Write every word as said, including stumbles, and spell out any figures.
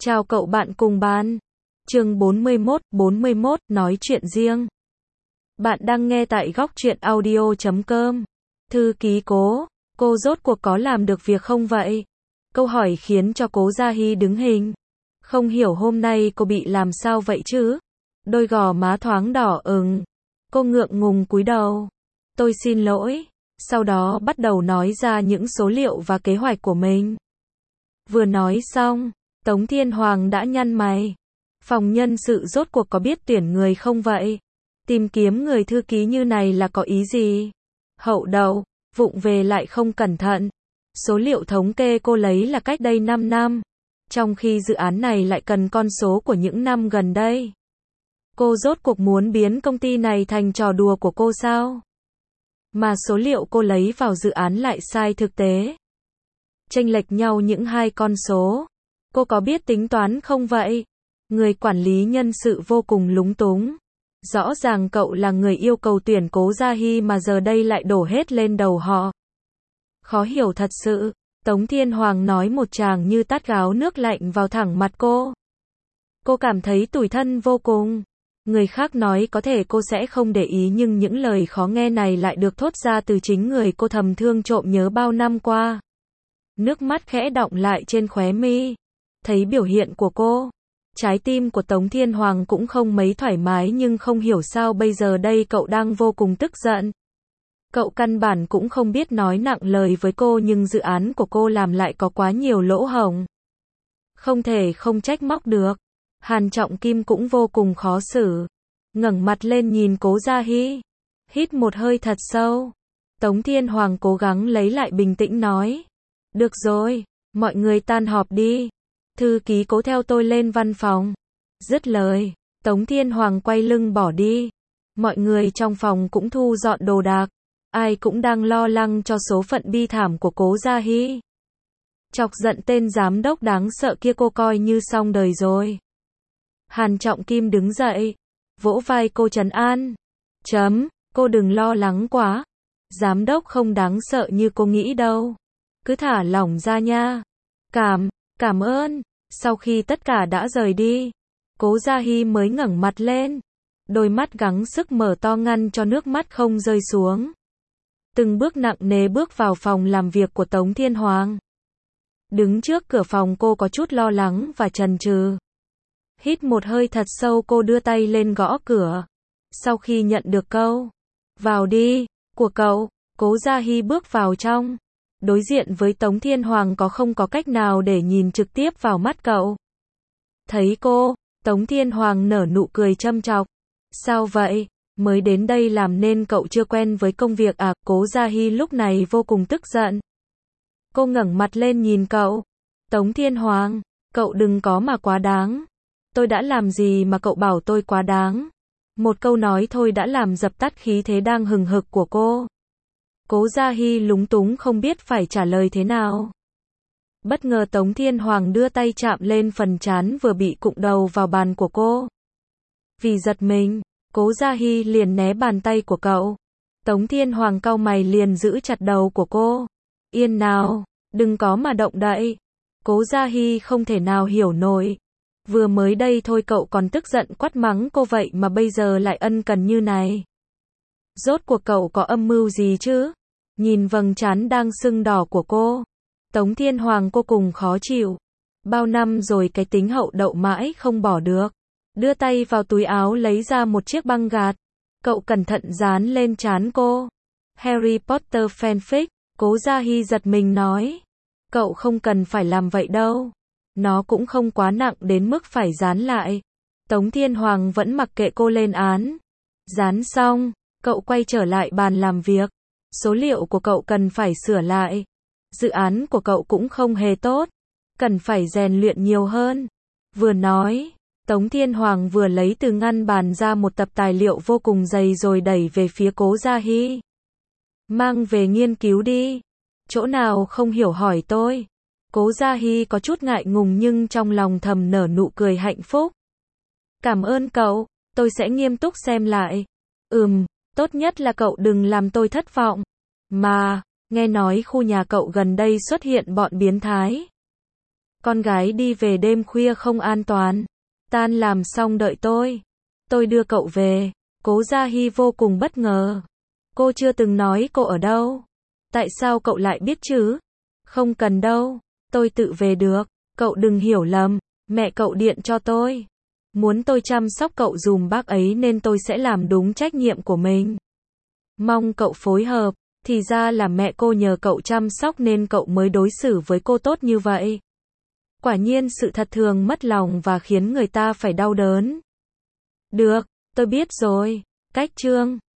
Chào cậu bạn cùng bàn. Chương bốn mươi mốt, bốn mươi mốt, nói chuyện riêng. Bạn đang nghe tại góc truyện audio chấm com. Thư ký Cố, cô rốt cuộc có làm được việc không vậy? Câu hỏi khiến cho Cố Gia Hy đứng hình. Không hiểu hôm nay cô bị làm sao vậy chứ? Đôi gò má thoáng đỏ ửng. Cô ngượng ngùng cúi đầu. Tôi xin lỗi. Sau đó bắt đầu nói ra những số liệu và kế hoạch của mình. Vừa nói xong, Tống Thiên Hoàng đã nhăn mày. Phòng nhân sự rốt cuộc có biết tuyển người không vậy? Tìm kiếm người thư ký như này là có ý gì? Hậu đậu, vụng về lại không cẩn thận. Số liệu thống kê cô lấy là cách đây năm năm. Trong khi dự án này lại cần con số của những năm gần đây. Cô rốt cuộc muốn biến công ty này thành trò đùa của cô sao? Mà số liệu cô lấy vào dự án lại sai thực tế. Chênh lệch nhau những hai con số. Cô có biết tính toán không vậy? Người quản lý nhân sự vô cùng lúng túng. Rõ ràng cậu là người yêu cầu tuyển Cố Gia Hy mà giờ đây lại đổ hết lên đầu họ. Khó hiểu thật sự. Tống Thiên Hoàng nói một tràng như tát gáo nước lạnh vào thẳng mặt cô. Cô cảm thấy tủi thân vô cùng. Người khác nói có thể cô sẽ không để ý nhưng những lời khó nghe này lại được thốt ra từ chính người cô thầm thương trộm nhớ bao năm qua. Nước mắt khẽ đọng lại trên khóe mi. Thấy biểu hiện của cô, trái tim của Tống Thiên Hoàng cũng không mấy thoải mái nhưng không hiểu sao bây giờ đây cậu đang vô cùng tức giận. Cậu căn bản cũng không biết nói nặng lời với cô nhưng dự án của cô làm lại có quá nhiều lỗ hổng. Không thể không trách móc được. Hàn Trọng Kim cũng vô cùng khó xử. Ngẩng mặt lên nhìn Cố Gia Hy. Hít một hơi thật sâu. Tống Thiên Hoàng cố gắng lấy lại bình tĩnh nói. Được rồi, mọi người tan họp đi. Thư ký Cố theo tôi lên văn phòng. Dứt lời, Tống Thiên Hoàng quay lưng bỏ đi. Mọi người trong phòng cũng thu dọn đồ đạc. Ai cũng đang lo lắng cho số phận bi thảm của Cố Gia Hy. Chọc giận tên giám đốc đáng sợ kia cô coi như xong đời rồi. Hàn Trọng Kim đứng dậy, vỗ vai cô trấn an. Chấm, cô đừng lo lắng quá. Giám đốc không đáng sợ như cô nghĩ đâu. Cứ thả lỏng ra nha. Cảm, cảm ơn. Sau khi tất cả đã rời đi, Cố Gia Hy mới ngẩng mặt lên. Đôi mắt gắng sức mở to ngăn cho nước mắt không rơi xuống. Từng bước nặng nề bước vào phòng làm việc của Tống Thiên Hoàng. Đứng trước cửa phòng cô có chút lo lắng và chần chừ. Hít một hơi thật sâu cô đưa tay lên gõ cửa. Sau khi nhận được câu vào đi của cậu, Cố Gia Hy bước vào trong. Đối diện với Tống Thiên Hoàng có không có cách nào để nhìn trực tiếp vào mắt cậu. Thấy cô, Tống Thiên Hoàng nở nụ cười châm chọc. Sao vậy? Mới đến đây làm nên cậu chưa quen với công việc à? Cố Gia Hy lúc này vô cùng tức giận. Cô ngẩng mặt lên nhìn cậu. Tống Thiên Hoàng, cậu đừng có mà quá đáng. Tôi đã làm gì mà cậu bảo tôi quá đáng? Một câu nói thôi đã làm dập tắt khí thế đang hừng hực của cô. Cố Gia Hy lúng túng không biết phải trả lời thế nào. Bất ngờ Tống Thiên Hoàng đưa tay chạm lên phần trán vừa bị cụng đầu vào bàn của cô. Vì giật mình, Cố Gia Hy liền né bàn tay của cậu. Tống Thiên Hoàng cau mày liền giữ chặt đầu của cô. Yên nào, đừng có mà động đậy. Cố Gia Hy không thể nào hiểu nổi. Vừa mới đây thôi cậu còn tức giận quát mắng cô vậy mà bây giờ lại ân cần như này. Rốt cuộc cậu có âm mưu gì chứ? Nhìn vầng trán đang sưng đỏ của cô, Tống Thiên Hoàng cô cùng khó chịu. Bao năm rồi cái tính hậu đậu mãi không bỏ được. Đưa tay vào túi áo lấy ra một chiếc băng gạt. Cậu cẩn thận dán lên trán cô. Harry Potter fanfic, Cố Gia Hy giật mình nói. Cậu không cần phải làm vậy đâu. Nó cũng không quá nặng đến mức phải dán lại. Tống Thiên Hoàng vẫn mặc kệ cô lên án. Dán xong, cậu quay trở lại bàn làm việc. Số liệu của cậu cần phải sửa lại. Dự án của cậu cũng không hề tốt. Cần phải rèn luyện nhiều hơn. Vừa nói, Tống Thiên Hoàng vừa lấy từ ngăn bàn ra một tập tài liệu vô cùng dày rồi đẩy về phía Cố Gia Hy. Mang về nghiên cứu đi. Chỗ nào không hiểu hỏi tôi. Cố Gia Hy có chút ngại ngùng nhưng trong lòng thầm nở nụ cười hạnh phúc. Cảm ơn cậu, tôi sẽ nghiêm túc xem lại. Ừm, tốt nhất là cậu đừng làm tôi thất vọng. Mà, nghe nói khu nhà cậu gần đây xuất hiện bọn biến thái. Con gái đi về đêm khuya không an toàn. Tan làm xong đợi tôi. Tôi đưa cậu về. Cố Gia Hy vô cùng bất ngờ. Cô chưa từng nói cô ở đâu. Tại sao cậu lại biết chứ? Không cần đâu. Tôi tự về được. Cậu đừng hiểu lầm. Mẹ cậu điện cho tôi. Muốn tôi chăm sóc cậu dùm bác ấy nên tôi sẽ làm đúng trách nhiệm của mình. Mong cậu phối hợp. Thì ra là mẹ cô nhờ cậu chăm sóc nên cậu mới đối xử với cô tốt như vậy. Quả nhiên sự thật thường mất lòng và khiến người ta phải đau đớn. Được, tôi biết rồi. Cách chương